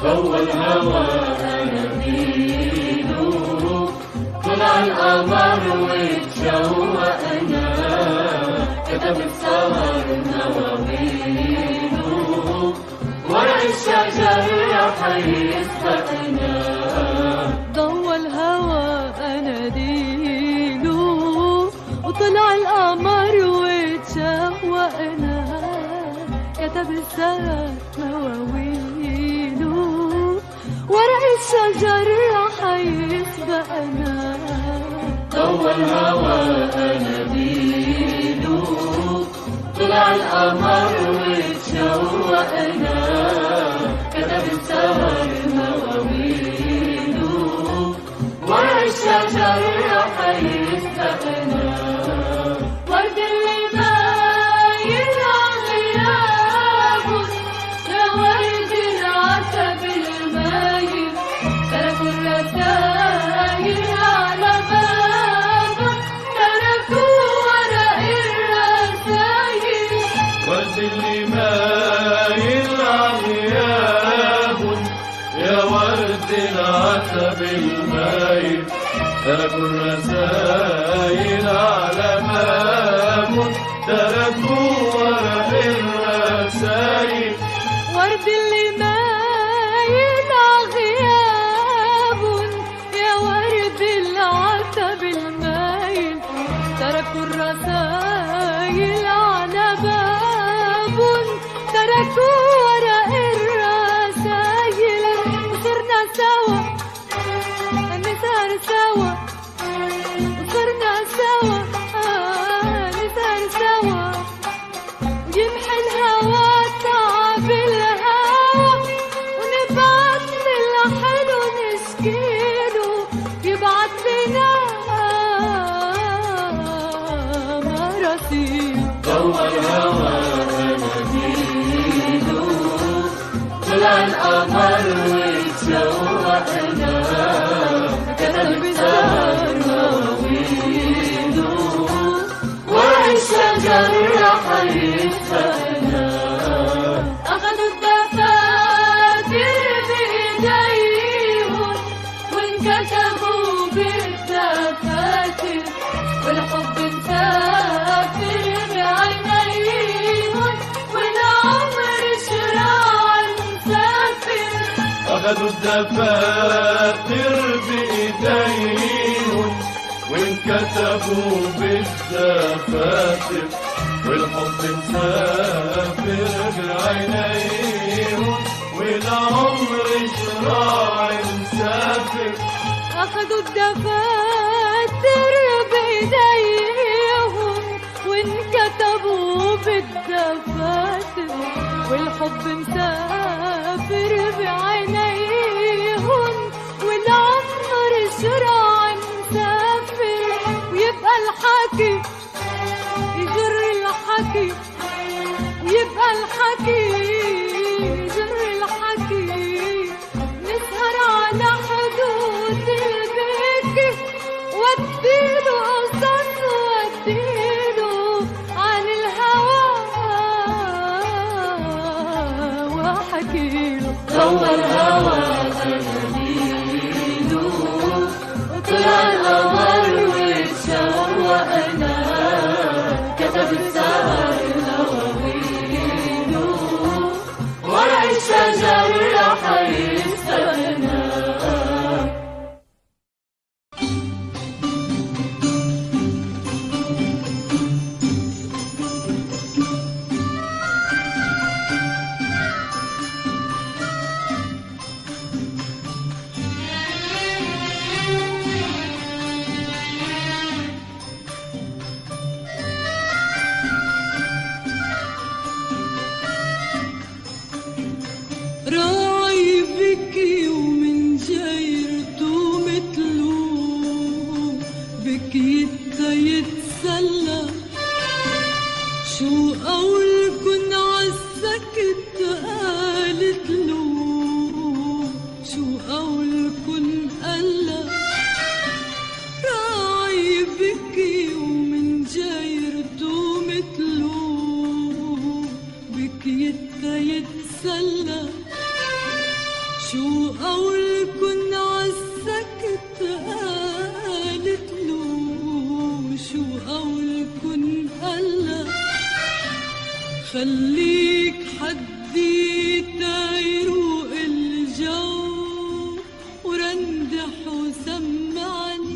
ضوى الهوى أناديله، طلع القمر واتشوقنا، كتب السهر نواويله، ورق الشجر راح يسبقنا. ضوى الهوى أناديله، وطلع القمر واتشوقنا، كتب السهر نواويله، ورق الشجر راح يسبقنا. ضوى الهوى أناديله، طلع القمر واتشوقنا، كتب السهر نواويله، ورق الشجر راح يسبقنا. ورد اللي باين غيابه، يا ورد العتب المايل، تركوا الرسايل على بابه، تركوا ورق الرسايل. ورد اللي مايل غياب، يا ورد العتب المايل، تركوا الرسايل على بابه، تركوا ورق الرسايل. ورد اللي مايل غياب، يا ورد العتب المايل، تركوا الرسايل على باب، تركوا ورق الرسايل. وصرنا سوا نسهر سوا، وصرنا سوا نسهر سوا، يمحي الهوى تعب الهوى، ونبعت للحلو نشكيله، يبعت لنا مراسيل. ضوى الهوى أناديله، طلع القمر واتشوقنا، كتب السهر نواويله، ورق الشجر راح يسبقنا. أخذوا الدفاتر بإيديهم، وانكتبوا بالدفاتر، والحب مسافر بعينيهم، والعمر شراع مسافر. أخذوا الدفاتر بإيديهم، وانكتبوا بالدفاتر، والحب مسافر بعينيهم، والعمر شراع مسافر. أخذوا الدفاتر بإيديهم، وانكتبوا بالدفاتر، والحب مسافر بعينيهم، والعمر شراع مسافر. ويبقى الحكي يجر الحكي، ويبقى الحكي يجر الحكي، نسهر على حدود البكي، واديله قصص واديله عن الهوى واحكيله. ضوى الهوى أناديله، طلع القمر واتشوقنا، كتب السهر نواويله، ورق الشجر راح يسبقنا. راعي بكي ومن جايرته متلو، بكي يتسلى، شو قولكن عالسكت قالت له، شو قولكن قلا. راعي بكي ومن جايرته متلو، بكي يتسلى، شو قول كن عالسكت قالت له شو قول كن هلا خليك حدي تيروق الجو ورندح وسمعني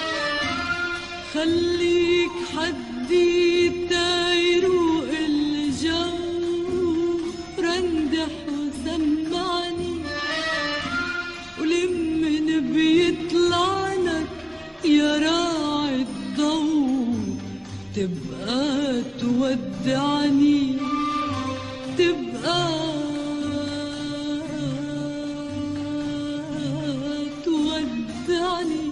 خليك حدي تيروق الجو رندح وسمعني ولمن بيطلع لك يا راعي الضوء تبقى تودعني تبقى تودعني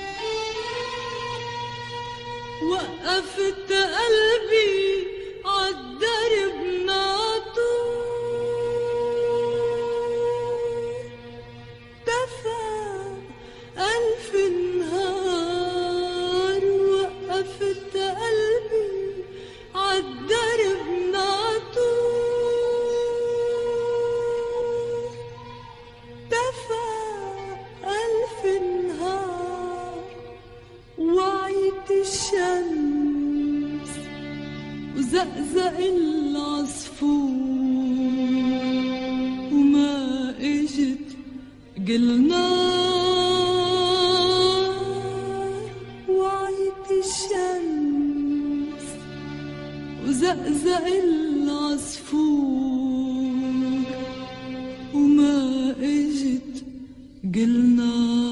وقفت قلبي عالدرب ناطور دفى ألف نهار وقفت قلبي عالدرب ناطور دفى ألف نهار وعيت الشمس وزقزق العصفور وما اجت قلنا وعيت الشمس وزقزق العصفور وما اجت قلنا